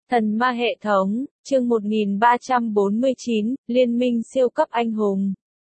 Thần ma hệ thống, chương 1349, Liên minh siêu cấp anh hùng.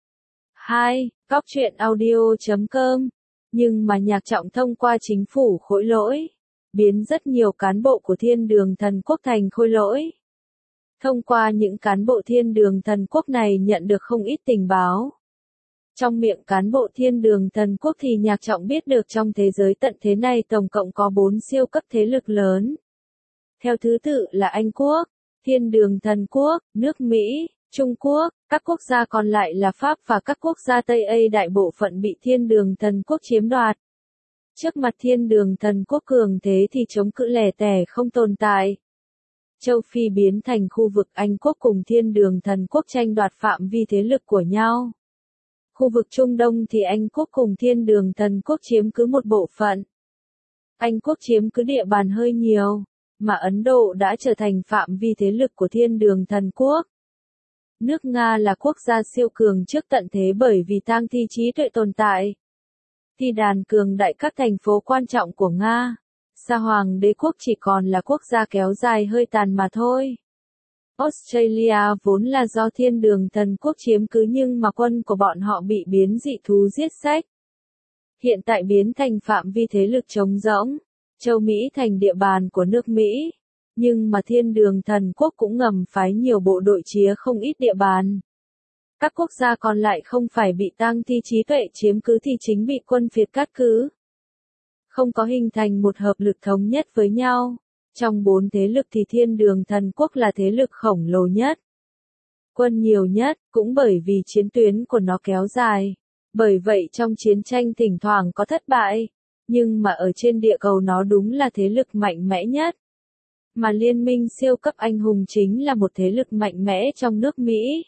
2. Cóc truyện audio.com. Nhưng mà Nhạc Trọng thông qua chính phủ khối lỗi, biến rất nhiều cán bộ của Thiên Đường Thần Quốc thành khối lỗi. Thông qua những cán bộ Thiên Đường Thần Quốc này nhận được không ít tình báo. Trong miệng cán bộ Thiên Đường Thần Quốc thì Nhạc Trọng biết được trong thế giới tận thế này tổng cộng có 4 siêu cấp thế lực lớn. Theo thứ tự là Anh Quốc, Thiên Đường Thần Quốc, nước Mỹ, Trung Quốc, các quốc gia còn lại là Pháp và các quốc gia Tây Ây đại bộ phận bị Thiên Đường Thần Quốc chiếm đoạt. Trước mặt Thiên Đường Thần Quốc cường thế thì chống cự lẻ tẻ không tồn tại. Châu Phi biến thành khu vực Anh Quốc cùng Thiên Đường Thần Quốc tranh đoạt phạm vi thế lực của nhau. Khu vực Trung Đông thì Anh Quốc cùng Thiên Đường Thần Quốc chiếm cứ một bộ phận. Anh Quốc chiếm cứ địa bàn hơi nhiều, mà Ấn Độ đã trở thành phạm vi thế lực của Thiên Đường Thần Quốc. Nước Nga là quốc gia siêu cường trước tận thế bởi vì tang thi trí tuệ tồn tại. Thi đàn cường đại các thành phố quan trọng của Nga. Sa Hoàng đế quốc chỉ còn là quốc gia kéo dài hơi tàn mà thôi. Australia vốn là do Thiên Đường Thần Quốc chiếm cứ nhưng mà quân của bọn họ bị biến dị thú giết sách. Hiện tại biến thành phạm vi thế lực trống rỗng. Châu Mỹ thành địa bàn của nước Mỹ. Nhưng mà Thiên Đường Thần Quốc cũng ngầm phái nhiều bộ đội chía không ít địa bàn. Các quốc gia còn lại không phải bị tang thi trí tuệ chiếm cứ thì chính bị quân Việt cát cứ. Không có hình thành một hợp lực thống nhất với nhau. Trong 4 thế lực thì Thiên Đường Thần Quốc là thế lực khổng lồ nhất. Quân nhiều nhất, cũng bởi vì chiến tuyến của nó kéo dài. Bởi vậy trong chiến tranh thỉnh thoảng có thất bại. Nhưng mà ở trên địa cầu nó đúng là thế lực mạnh mẽ nhất. Mà Liên minh siêu cấp anh hùng chính là một thế lực mạnh mẽ trong nước Mỹ.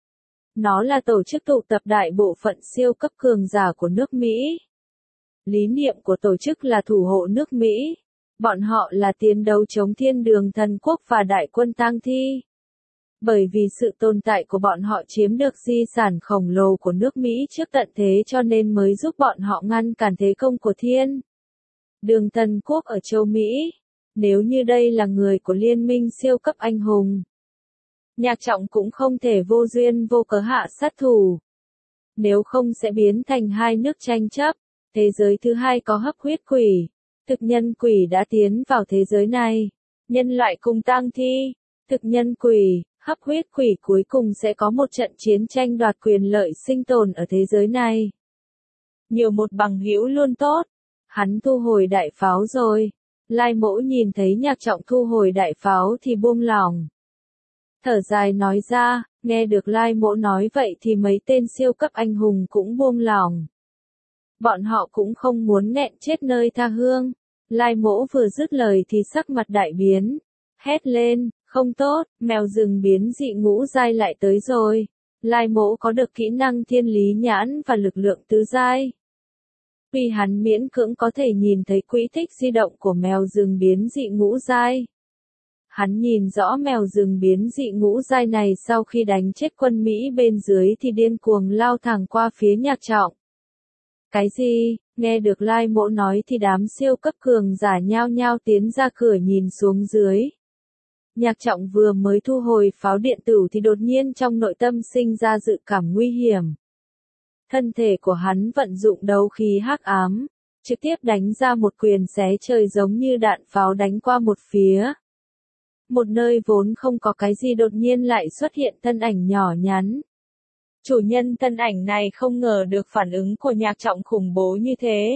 Nó là tổ chức tụ tập đại bộ phận siêu cấp cường giả của nước Mỹ. Lý niệm của tổ chức là thủ hộ nước Mỹ. Bọn họ là tiến đấu chống Thiên Đường Thần Quốc và đại quân tang thi. Bởi vì sự tồn tại của bọn họ chiếm được di sản khổng lồ của nước Mỹ trước tận thế cho nên mới giúp bọn họ ngăn cản thế công của Thiên Đường Thần Quốc ở châu Mỹ. Nếu như đây là người của Liên minh siêu cấp anh hùng, Nhạc Trọng cũng không thể vô duyên vô cớ hạ sát thủ. Nếu không sẽ biến thành hai nước tranh chấp. Thế giới thứ hai có hấp huyết quỷ. Thực nhân quỷ đã tiến vào thế giới này. Nhân loại cùng tang thi. Thực nhân quỷ, hấp huyết quỷ cuối cùng sẽ có một trận chiến tranh đoạt quyền lợi sinh tồn ở thế giới này. Nhiều một bằng hữu luôn tốt. Hắn thu hồi đại pháo rồi. Lai Mỗ nhìn thấy Nhạc Trọng thu hồi đại pháo thì buông lỏng. Thở dài nói ra, nghe được Lai Mỗ nói vậy thì mấy tên siêu cấp anh hùng cũng buông lỏng. Bọn họ cũng không muốn nghẹn chết nơi tha hương. Lai Mỗ vừa dứt lời thì sắc mặt đại biến. Hét lên, không tốt, mèo rừng biến dị ngũ giai lại tới rồi. Lai Mỗ có được kỹ năng thiên lý nhãn và lực lượng tứ giai. Vì hắn miễn cưỡng có thể nhìn thấy quỹ tích di động của mèo rừng biến dị ngũ giai. Hắn nhìn rõ mèo rừng biến dị ngũ giai này sau khi đánh chết quân Mỹ bên dưới thì điên cuồng lao thẳng qua phía Nhạc Trọng. Cái gì? Nghe được Lai Mỗ nói thì đám siêu cấp cường giả nhao nhao tiến ra cửa nhìn xuống dưới. Nhạc Trọng vừa mới thu hồi pháo điện tử thì đột nhiên trong nội tâm sinh ra dự cảm nguy hiểm. Thân thể của hắn vận dụng đấu khí hắc ám, trực tiếp đánh ra một quyền xé trời giống như đạn pháo đánh qua một phía. Một nơi vốn không có cái gì đột nhiên lại xuất hiện thân ảnh nhỏ nhắn. Chủ nhân thân ảnh này không ngờ được phản ứng của Nhạc Trọng khủng bố như thế.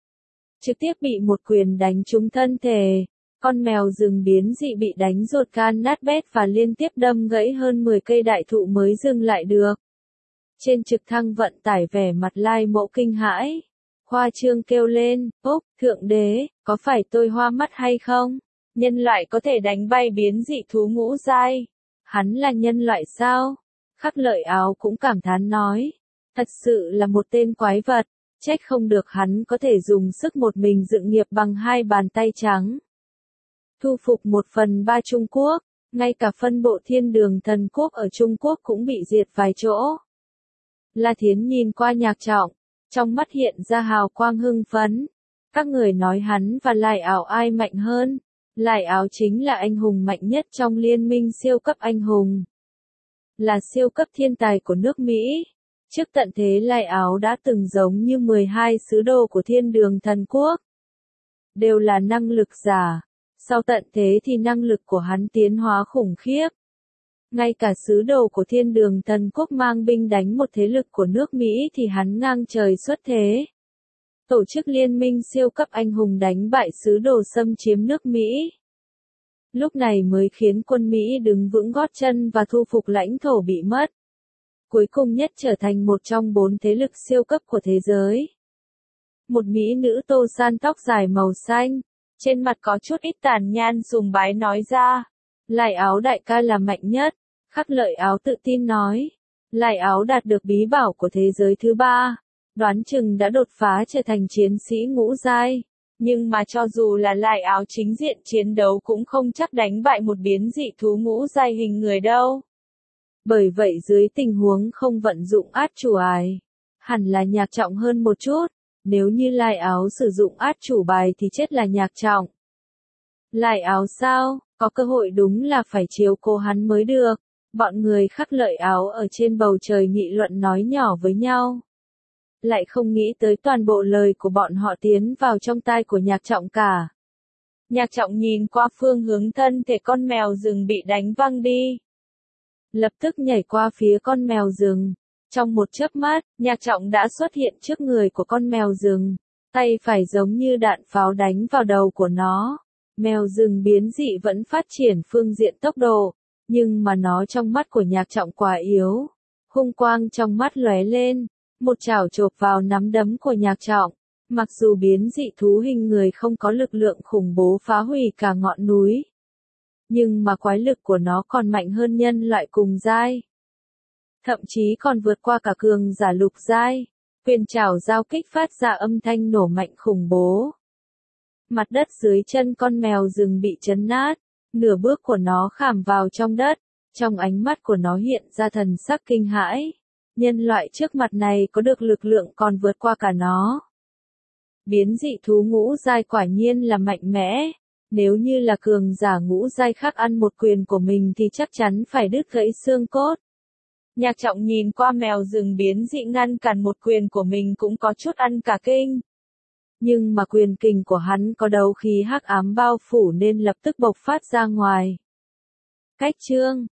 Trực tiếp bị một quyền đánh trúng thân thể. Con mèo rừng biến dị bị đánh ruột gan nát bét và liên tiếp đâm gãy hơn 10 cây đại thụ mới dừng lại được. Trên trực thăng vận tải vẻ mặt Lai Mỗ kinh hãi. Khoa trương kêu lên, ốc, thượng đế, có phải tôi hoa mắt hay không? Nhân loại có thể đánh bay biến dị thú ngũ giai. Hắn là nhân loại sao? Khắc Lợi Áo cũng cảm thán nói. Thật sự là một tên quái vật. Trách không được hắn có thể dùng sức một mình dựng nghiệp bằng 2 bàn tay trắng. Thu phục 1/3 Trung Quốc. Ngay cả phân bộ Thiên Đường Thần Quốc ở Trung Quốc cũng bị diệt vài chỗ. La Thiến nhìn qua Nhạc Trọng. Trong mắt hiện ra hào quang hưng phấn. Các người nói hắn và Lai Ảo ai mạnh hơn? Lại Áo chính là anh hùng mạnh nhất trong liên minh siêu cấp anh hùng. Là siêu cấp thiên tài của nước Mỹ. Trước tận thế Lại Áo đã từng giống như 12 sứ đồ của thiên đường thần quốc. Đều là năng lực giả. Sau tận thế thì năng lực của hắn tiến hóa khủng khiếp. Ngay cả sứ đồ của thiên đường thần quốc mang binh đánh một thế lực của nước Mỹ thì hắn ngang trời xuất thế. Tổ chức liên minh siêu cấp anh hùng đánh bại sứ đồ xâm chiếm nước Mỹ. Lúc này mới khiến quân Mỹ đứng vững gót chân và thu phục lãnh thổ bị mất. Cuối cùng nhất trở thành một trong 4 thế lực siêu cấp của thế giới. Một mỹ nữ tô san tóc dài màu xanh, trên mặt có chút ít tàn nhang sùng bái nói ra. Lại Áo đại ca là mạnh nhất, Khắc Lợi Áo tự tin nói. Lại Áo đạt được bí bảo của thế giới thứ 3, đoán chừng đã đột phá trở thành chiến sĩ ngũ giai. Nhưng mà cho dù là Lại Áo chính diện chiến đấu cũng không chắc đánh bại một biến dị thú ngũ giai hình người đâu. Bởi vậy dưới tình huống không vận dụng át chủ bài, hẳn là Nhạc Trọng hơn một chút. Nếu như Lại Áo sử dụng át chủ bài thì chết là Nhạc Trọng. Lại Áo sao, có cơ hội đúng là phải chiếu cố hắn mới được. Bọn người Khắc Lợi Áo ở trên bầu trời nghị luận nói nhỏ với nhau. Lại không nghĩ tới toàn bộ lời của bọn họ tiến vào trong tai của Nhạc Trọng cả. Nhạc Trọng nhìn qua phương hướng thân thể con mèo rừng bị đánh văng đi. Lập tức nhảy qua phía con mèo rừng. Trong một chớp mắt, Nhạc Trọng đã xuất hiện trước người của con mèo rừng. Tay phải giống như đạn pháo đánh vào đầu của nó. Mèo rừng biến dị vẫn phát triển phương diện tốc độ. Nhưng mà nó trong mắt của Nhạc Trọng quá yếu. Hung quang trong mắt lóe lên. Một chảo chộp vào nắm đấm của Nhạc Trọng. Mặc dù biến dị thú hình người không có lực lượng khủng bố phá hủy cả ngọn núi. Nhưng mà quái lực của nó còn mạnh hơn nhân loại cùng giai. Thậm chí còn vượt qua cả cường giả lục giai. Quyền chảo giao kích phát ra âm thanh nổ mạnh khủng bố. Mặt đất dưới chân con mèo rừng bị chấn nát. Nửa bước của nó khảm vào trong đất. Trong ánh mắt của nó hiện ra thần sắc kinh hãi. Nhân loại trước mặt này có được lực lượng còn vượt qua cả nó. Biến dị thú ngũ giai quả nhiên là mạnh mẽ. Nếu như là cường giả ngũ giai khác ăn một quyền của mình thì chắc chắn phải đứt gãy xương cốt. Nhạc Trọng nhìn qua mèo rừng biến dị ngăn cản một quyền của mình cũng có chút ăn cả kinh. Nhưng mà quyền kình của hắn có đấu khí hắc ám bao phủ nên lập tức bộc phát ra ngoài. Cách chương